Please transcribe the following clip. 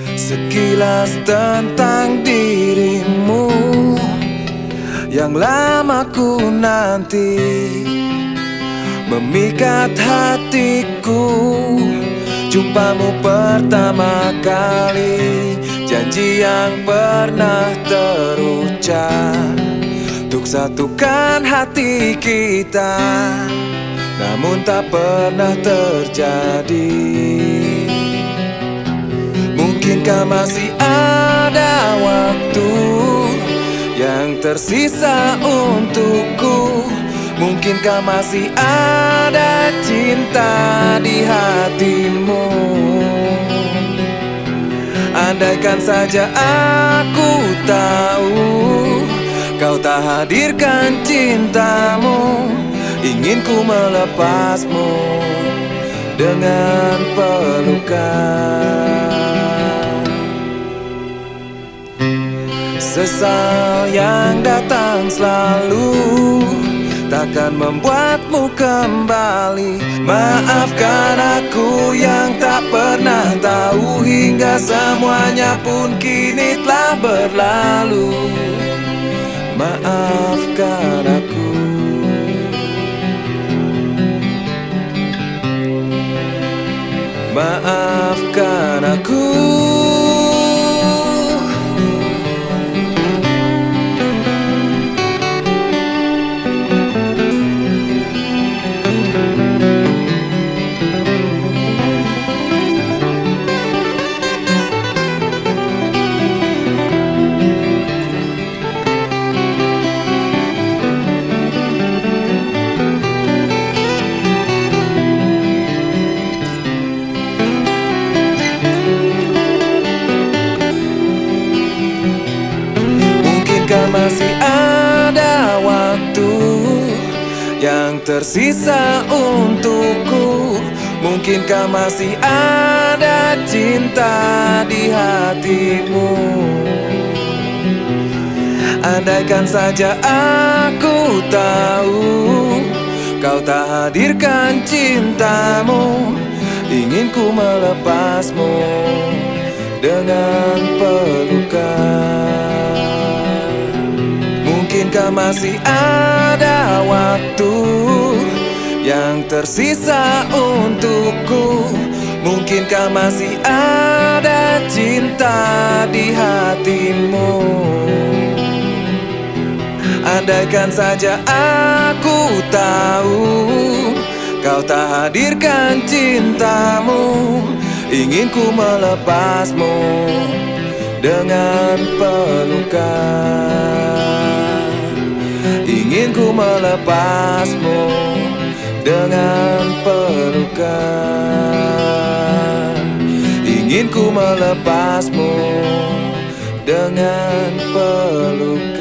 Sekilas tentang dirimu yang lama ku nanti, memikat hatiku. Jumpamu pertama kali, janji yang pernah terucap untuk satukan hati kita, namun tak pernah terjadi. Mungkinkah masih ada waktu yang tersisa untukku? Mungkinkah masih ada cinta di hatimu? Andaikan saja aku tahu kau tak hadirkan cintamu, ingin ku melepasmu dengan pelukan. Sesal yang datang selalu takkan membuatmu kembali. Maafkan aku yang tak pernah tahu, hingga semuanya pun kini telah berlalu. Maafkan aku. Maafkan aku. Masih ada waktu yang tersisa untukku. Mungkinkah masih ada cinta di hatimu? Andaikan saja aku tahu kau tak hadirkan cintamu, ingin ku melepasmu dengan pelukan. Mungkinkah masih ada waktu yang tersisa untukku? Mungkinkah masih ada cinta di hatimu? Andaikan saja aku tahu kau tak hadirkan cintamu, ingin ku melepasmu dengan pelukan. Ingin ku melepasmu dengan pelukan. Ingin ku melepasmu dengan pelukan.